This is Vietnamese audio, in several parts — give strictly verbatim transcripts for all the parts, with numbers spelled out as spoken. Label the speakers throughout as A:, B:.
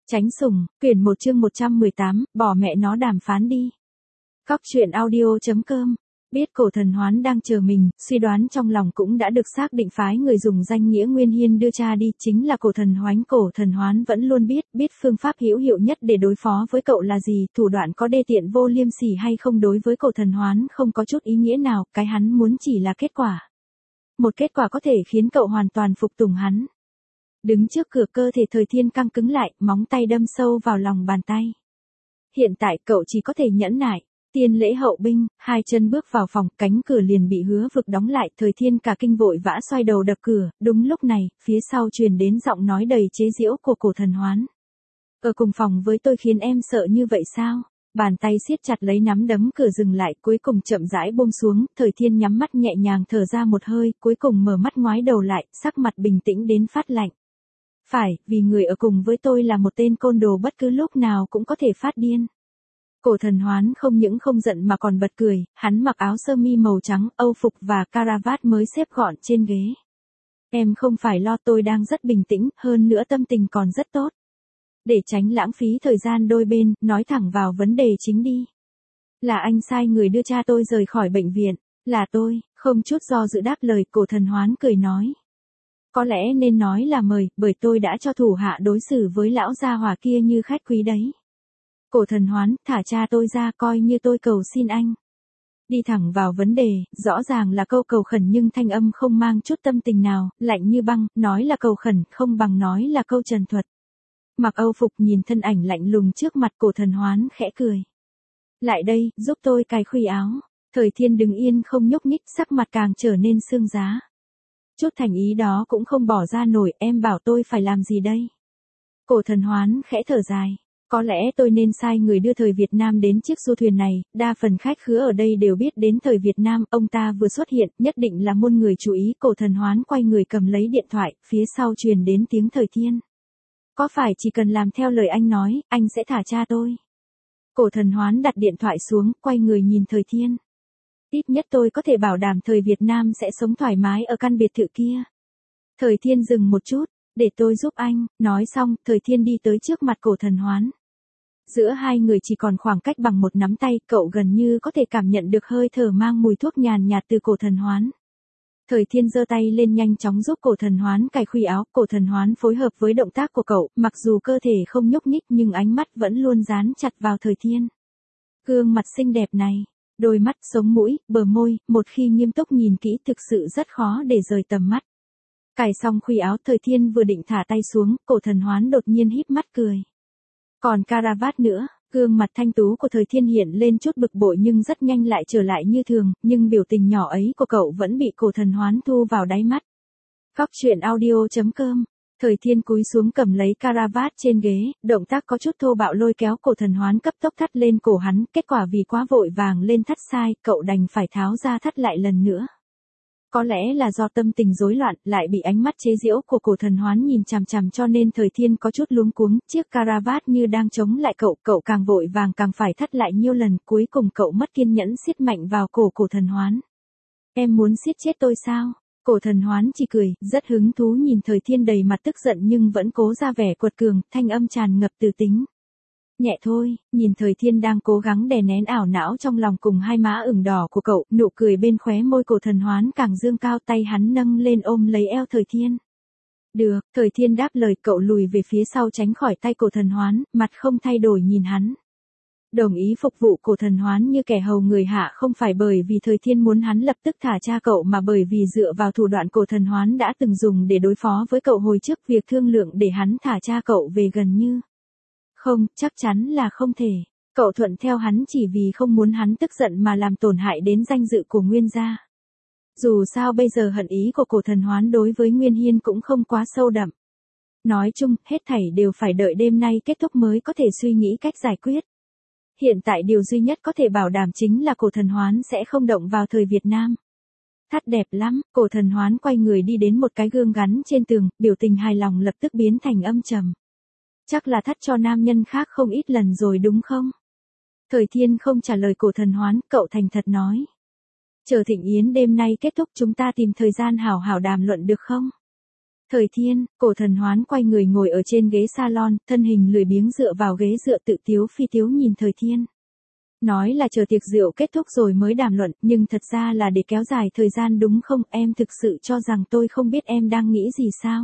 A: Tránh sủng, quyển một chương một trăm mười tám, bỏ mẹ nó đàm phán đi. Cóc truyện audio chấm com. Biết Cổ Thần Hoán đang chờ mình, suy đoán trong lòng cũng đã được xác định, phái người dùng danh nghĩa Nguyên Hiên đưa cha đi, chính là Cổ Thần Hoánh. Cổ Thần Hoán vẫn luôn biết, biết phương pháp hữu hiệu nhất để đối phó với cậu là gì, thủ đoạn có đê tiện vô liêm sỉ hay không đối với Cổ Thần Hoán không có chút ý nghĩa nào, cái hắn muốn chỉ là kết quả. Một kết quả có thể khiến cậu hoàn toàn phục tùng hắn. Đứng trước cửa, cơ thể Thời Thiên căng cứng lại, móng tay đâm sâu vào lòng bàn tay. Hiện tại cậu chỉ có thể nhẫn nại. Tiên lễ hậu binh, hai chân bước vào phòng, cánh cửa liền bị Hứa Vực đóng lại, Thời Thiên cả kinh vội vã xoay đầu đập cửa, đúng lúc này, phía sau truyền đến giọng nói đầy chế giễu của Cổ Thần Hoán. Ở cùng phòng với tôi khiến em sợ như vậy sao? Bàn tay siết chặt lấy nắm đấm cửa dừng lại, cuối cùng chậm rãi buông xuống, Thời Thiên nhắm mắt nhẹ nhàng thở ra một hơi, cuối cùng mở mắt ngoái đầu lại, sắc mặt bình tĩnh đến phát lạnh. Phải, vì người ở cùng với tôi là một tên côn đồ bất cứ lúc nào cũng có thể phát điên. Cổ Thần Hoán không những không giận mà còn bật cười, hắn mặc áo sơ mi màu trắng, âu phục và caravat mới xếp gọn trên ghế. Em không phải lo, tôi đang rất bình tĩnh, hơn nữa tâm tình còn rất tốt. Để tránh lãng phí thời gian đôi bên, nói thẳng vào vấn đề chính đi. Là anh sai người đưa cha tôi rời khỏi bệnh viện, là tôi, không chút do dự đáp lời. Cổ Thần Hoán cười nói. Có lẽ nên nói là mời, bởi tôi đã cho thủ hạ đối xử với lão gia hỏa kia như khách quý đấy. Cổ Thần Hoán, thả cha tôi ra, coi như tôi cầu xin anh. Đi thẳng vào vấn đề, rõ ràng là câu cầu khẩn nhưng thanh âm không mang chút tâm tình nào, lạnh như băng, nói là cầu khẩn, không bằng nói là câu trần thuật. Mặc âu phục nhìn thân ảnh lạnh lùng trước mặt, Cổ Thần Hoán khẽ cười. Lại đây, giúp tôi cài khuy áo. Thời Thiên đứng yên không nhúc nhích, sắc mặt càng trở nên sương giá. Chút thành ý đó cũng không bỏ ra nổi, em bảo tôi phải làm gì đây? Cổ Thần Hoán khẽ thở dài. Có lẽ tôi nên sai người đưa Thời Việt Nam đến chiếc du thuyền này, đa phần khách khứa ở đây đều biết đến Thời Việt Nam, ông ta vừa xuất hiện, nhất định là muôn người chú ý. Cổ Thần Hoán quay người cầm lấy điện thoại, phía sau truyền đến tiếng Thời Thiên. Có phải chỉ cần làm theo lời anh nói, anh sẽ thả cha tôi? Cổ Thần Hoán đặt điện thoại xuống, quay người nhìn Thời Thiên. Ít nhất tôi có thể bảo đảm Thời Việt Nam sẽ sống thoải mái ở căn biệt thự kia. Thời Thiên dừng một chút, để tôi giúp anh, nói xong, Thời Thiên đi tới trước mặt Cổ Thần Hoán. Giữa hai người chỉ còn khoảng cách bằng một nắm tay, cậu gần như có thể cảm nhận được hơi thở mang mùi thuốc nhàn nhạt từ Cổ Thần Hoán. Thời Thiên giơ tay lên nhanh chóng giúp Cổ Thần Hoán cài khuy áo, Cổ Thần Hoán phối hợp với động tác của cậu, mặc dù cơ thể không nhúc nhích nhưng ánh mắt vẫn luôn dán chặt vào Thời Thiên. Gương mặt xinh đẹp này, đôi mắt, sống mũi, bờ môi, một khi nghiêm túc nhìn kỹ thực sự rất khó để rời tầm mắt. Cài xong khuy áo, Thời Thiên vừa định thả tay xuống, Cổ Thần Hoán đột nhiên híp mắt cười. Còn caravat nữa, gương mặt thanh tú của Thời Thiên hiện lên chút bực bội nhưng rất nhanh lại trở lại như thường, nhưng biểu tình nhỏ ấy của cậu vẫn bị Cổ Thần Hoán thu vào đáy mắt. Cóc truyện audio chấm com. Thời Thiên cúi xuống cầm lấy caravat trên ghế, động tác có chút thô bạo lôi kéo Cổ Thần Hoán cấp tốc thắt lên cổ hắn, kết quả vì quá vội vàng lên thắt sai, cậu đành phải tháo ra thắt lại lần nữa. Có lẽ là do tâm tình rối loạn, lại bị ánh mắt chế giễu của Cổ Thần Hoán nhìn chằm chằm cho nên Thời Thiên có chút luống cuống, chiếc caravat như đang chống lại cậu, cậu càng vội vàng càng phải thắt lại nhiều lần, cuối cùng cậu mất kiên nhẫn siết mạnh vào cổ Cổ Thần Hoán. Em muốn siết chết tôi sao? Cổ Thần Hoán chỉ cười, rất hứng thú nhìn Thời Thiên đầy mặt tức giận nhưng vẫn cố ra vẻ quật cường, thanh âm tràn ngập từ tính. Nhẹ thôi, nhìn Thời Thiên đang cố gắng đè nén ảo não trong lòng cùng hai má ửng đỏ của cậu, nụ cười bên khóe môi Cổ Thần Hoán càng dương cao, tay hắn nâng lên ôm lấy eo Thời Thiên. Được, Thời Thiên đáp lời, cậu lùi về phía sau tránh khỏi tay Cổ Thần Hoán, mặt không thay đổi nhìn hắn. Đồng ý phục vụ Cổ Thần Hoán như kẻ hầu người hạ không phải bởi vì Thời Thiên muốn hắn lập tức thả cha cậu mà bởi vì dựa vào thủ đoạn Cổ Thần Hoán đã từng dùng để đối phó với cậu hồi trước, việc thương lượng để hắn thả cha cậu về gần như. Không, chắc chắn là không thể. Cậu thuận theo hắn chỉ vì không muốn hắn tức giận mà làm tổn hại đến danh dự của Nguyên gia. Dù sao bây giờ hận ý của Cổ Thần Hoán đối với Nguyên Hiên cũng không quá sâu đậm. Nói chung, hết thảy đều phải đợi đêm nay kết thúc mới có thể suy nghĩ cách giải quyết. Hiện tại điều duy nhất có thể bảo đảm chính là Cổ Thần Hoán sẽ không động vào Thời Việt Nam. Thắt đẹp lắm, Cổ Thần Hoán quay người đi đến một cái gương gắn trên tường, biểu tình hài lòng lập tức biến thành âm trầm. Chắc là thắt cho nam nhân khác không ít lần rồi đúng không? Thời Thiên không trả lời Cổ Thần Hoán, cậu thành thật nói. Chờ thịnh yến đêm nay kết thúc chúng ta tìm thời gian hảo hảo đàm luận được không? Thời Thiên, Cổ Thần Hoán quay người ngồi ở trên ghế salon, thân hình lười biếng dựa vào ghế dựa tự tiếu phi tiếu nhìn Thời Thiên. Nói là chờ tiệc rượu kết thúc rồi mới đàm luận, nhưng thật ra là để kéo dài thời gian đúng không? Em thực sự cho rằng tôi không biết em đang nghĩ gì sao?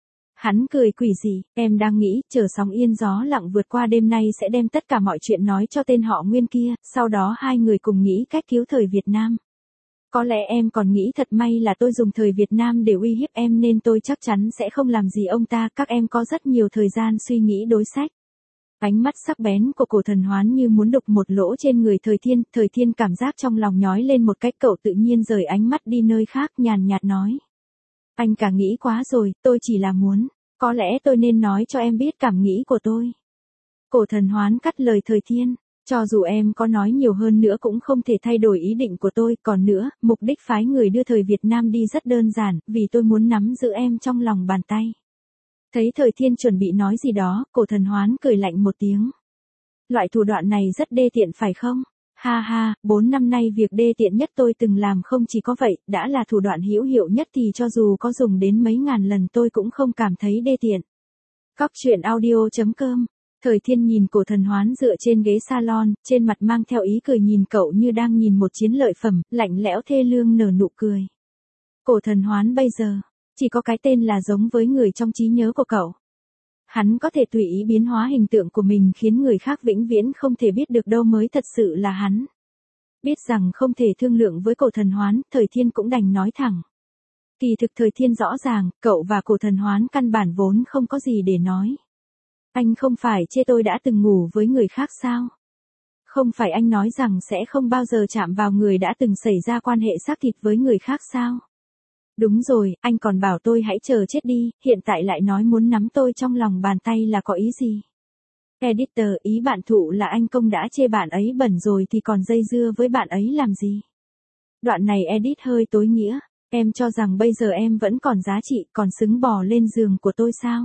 A: Hắn cười quỷ gì, em đang nghĩ, chờ sóng yên gió lặng vượt qua đêm nay sẽ đem tất cả mọi chuyện nói cho tên họ Nguyên kia, sau đó hai người cùng nghĩ cách cứu thời Việt Nam. Có lẽ em còn nghĩ thật may là tôi dùng thời Việt Nam để uy hiếp em nên tôi chắc chắn sẽ không làm gì ông ta, các em có rất nhiều thời gian suy nghĩ đối sách. Ánh mắt sắc bén của Cổ Thần Hoán như muốn đục một lỗ trên người Thời Thiên, Thời Thiên cảm giác trong lòng nhói lên một cách, cậu tự nhiên rời ánh mắt đi nơi khác, nhàn nhạt nói. Anh cả nghĩ quá rồi, tôi chỉ là muốn, có lẽ tôi nên nói cho em biết cảm nghĩ của tôi. Cổ Thần Hoán cắt lời Thời Thiên, cho dù em có nói nhiều hơn nữa cũng không thể thay đổi ý định của tôi, còn nữa, mục đích phái người đưa thời Việt Nam đi rất đơn giản, vì tôi muốn nắm giữ em trong lòng bàn tay. Thấy Thời Thiên chuẩn bị nói gì đó, Cổ Thần Hoán cười lạnh một tiếng. Loại thủ đoạn này rất đê tiện phải không? Ha ha, bốn năm nay việc đê tiện nhất tôi từng làm không chỉ có vậy, đã là thủ đoạn hữu hiệu nhất thì cho dù có dùng đến mấy ngàn lần tôi cũng không cảm thấy đê tiện. Cóc truyện audio chấm com. Thời Thiên nhìn Cổ Thần Hoán dựa trên ghế salon, trên mặt mang theo ý cười nhìn cậu như đang nhìn một chiến lợi phẩm, lạnh lẽo thê lương nở nụ cười. Cổ Thần Hoán bây giờ, chỉ có cái tên là giống với người trong trí nhớ của cậu. Hắn có thể tùy ý biến hóa hình tượng của mình khiến người khác vĩnh viễn không thể biết được đâu mới thật sự là hắn. Biết rằng không thể thương lượng với Cổ Thần Hoán, Thời Thiên cũng đành nói thẳng. Kỳ thực Thời Thiên rõ ràng, cậu và Cổ Thần Hoán căn bản vốn không có gì để nói. Anh không phải chê tôi đã từng ngủ với người khác sao? Không phải anh nói rằng sẽ không bao giờ chạm vào người đã từng xảy ra quan hệ xác thịt với người khác sao? Đúng rồi, anh còn bảo tôi hãy chờ chết đi, hiện tại lại nói muốn nắm tôi trong lòng bàn tay là có ý gì? Editor, ý bạn thụ là anh Công đã chê bạn ấy bẩn rồi thì còn dây dưa với bạn ấy làm gì? Đoạn này edit hơi tối nghĩa, em cho rằng bây giờ em vẫn còn giá trị, còn xứng bò lên giường của tôi sao?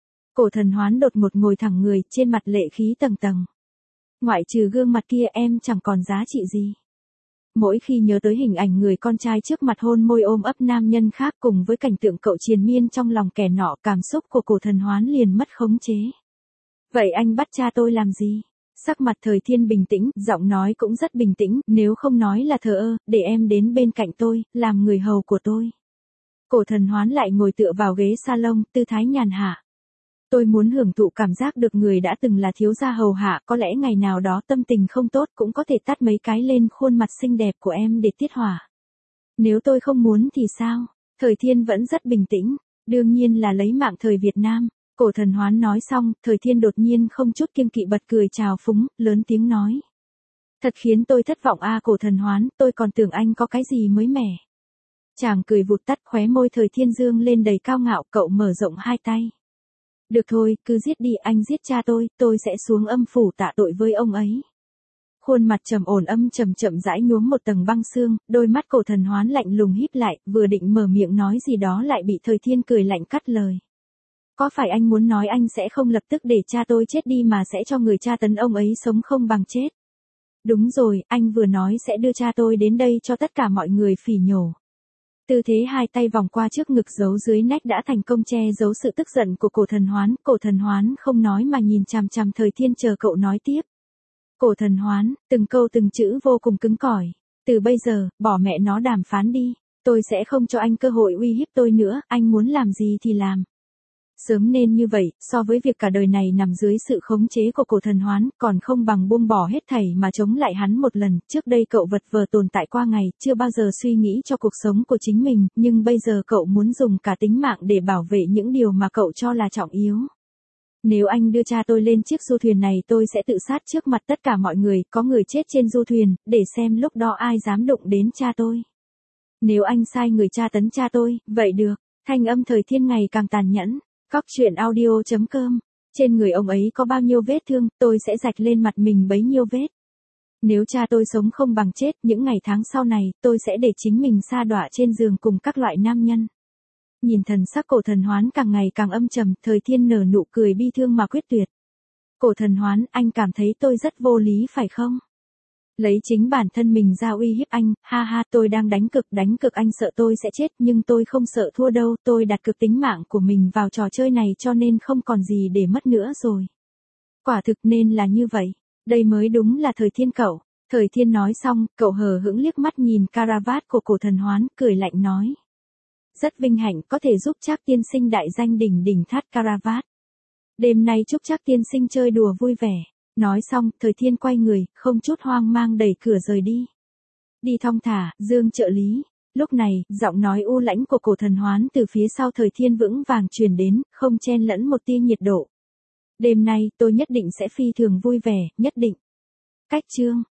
A: Cổ Thần Hoán đột ngột ngồi thẳng người, trên mặt lệ khí tầng tầng. Ngoại trừ gương mặt kia em chẳng còn giá trị gì. Mỗi khi nhớ tới hình ảnh người con trai trước mặt hôn môi ôm ấp nam nhân khác cùng với cảnh tượng cậu triền miên trong lòng kẻ nọ, cảm xúc của Cổ Thần Hoán liền mất khống chế. Vậy anh bắt cha tôi làm gì? Sắc mặt Thời Thiên bình tĩnh, giọng nói cũng rất bình tĩnh, nếu không nói là thờ ơ, để em đến bên cạnh tôi, làm người hầu của tôi. Cổ Thần Hoán lại ngồi tựa vào ghế salon, tư thái nhàn hạ. Tôi muốn hưởng thụ cảm giác được người đã từng là thiếu gia hầu hạ, có lẽ ngày nào đó tâm tình không tốt cũng có thể tát mấy cái lên khuôn mặt xinh đẹp của em để tiết hỏa. Nếu tôi không muốn thì sao? Thời Thiên vẫn rất bình tĩnh, đương nhiên là lấy mạng thời Việt Nam. Cổ Thần Hoán nói xong, Thời Thiên đột nhiên không chút kiêng kỵ bật cười trào phúng, lớn tiếng nói. Thật khiến tôi thất vọng a Cổ Thần Hoán, tôi còn tưởng anh có cái gì mới mẻ. Chàng cười vụt tắt, khóe môi Thời Thiên dương lên đầy cao ngạo, cậu mở rộng hai tay. Được thôi, cứ giết đi, anh giết cha tôi, tôi sẽ xuống âm phủ tạ tội với ông ấy. Khuôn mặt trầm ổn âm trầm chậm rãi nhuốm một tầng băng xương, đôi mắt Cổ Thần Hoán lạnh lùng híp lại, vừa định mở miệng nói gì đó lại bị Thời Thiên cười lạnh cắt lời. Có phải anh muốn nói anh sẽ không lập tức để cha tôi chết đi mà sẽ cho người cha tấn ông ấy sống không bằng chết? Đúng rồi, anh vừa nói sẽ đưa cha tôi đến đây cho tất cả mọi người phỉ nhổ. Tư thế hai tay vòng qua trước ngực giấu dưới nách đã thành công che giấu sự tức giận của Cổ Thần Hoán. Cổ Thần Hoán không nói mà nhìn chằm chằm Thời Thiên chờ cậu nói tiếp. Cổ Thần Hoán, từng câu từng chữ vô cùng cứng cỏi. Từ bây giờ, bỏ mẹ nó đàm phán đi. Tôi sẽ không cho anh cơ hội uy hiếp tôi nữa, anh muốn làm gì thì làm. Sớm nên như vậy, so với việc cả đời này nằm dưới sự khống chế của Cổ Thần Hoán, còn không bằng buông bỏ hết thảy mà chống lại hắn một lần. Trước đây cậu vật vờ tồn tại qua ngày, chưa bao giờ suy nghĩ cho cuộc sống của chính mình, nhưng bây giờ cậu muốn dùng cả tính mạng để bảo vệ những điều mà cậu cho là trọng yếu. Nếu anh đưa cha tôi lên chiếc du thuyền này tôi sẽ tự sát trước mặt tất cả mọi người, có người chết trên du thuyền, để xem lúc đó ai dám đụng đến cha tôi. Nếu anh sai người tra tấn cha tôi, vậy được. Thanh âm Thời Thiên ngày càng tàn nhẫn. Cóc truyện audio chấm com. Trên người ông ấy có bao nhiêu vết thương, tôi sẽ rạch lên mặt mình bấy nhiêu vết. Nếu cha tôi sống không bằng chết, những ngày tháng sau này, tôi sẽ để chính mình sa đọa trên giường cùng các loại nam nhân. Nhìn thần sắc Cổ Thần Hoán càng ngày càng âm trầm, Thời Thiên nở nụ cười bi thương mà quyết tuyệt. Cổ Thần Hoán, anh cảm thấy tôi rất vô lý phải không? Lấy chính bản thân mình ra uy hiếp anh, ha ha, tôi đang đánh cược, đánh cược anh sợ tôi sẽ chết, nhưng tôi không sợ thua đâu, tôi đặt cược tính mạng của mình vào trò chơi này cho nên không còn gì để mất nữa rồi. Quả thực nên là như vậy, đây mới đúng là Thời Thiên cậu. Thời Thiên nói xong, cậu hờ hững liếc mắt nhìn caravat của Cổ Thần Hoán, cười lạnh nói. Rất vinh hạnh có thể giúp Trác tiên sinh đại danh đỉnh đỉnh thắt caravat. Đêm nay chúc Trác tiên sinh chơi đùa vui vẻ. Nói xong, Thời Thiên quay người, không chút hoang mang đẩy cửa rời đi. Đi thong thả, Dương trợ lý. Lúc này, giọng nói u lãnh của Cổ Thần Hoán từ phía sau Thời Thiên vững vàng truyền đến, không chen lẫn một tia nhiệt độ. Đêm nay, tôi nhất định sẽ phi thường vui vẻ, nhất định. Cách chương.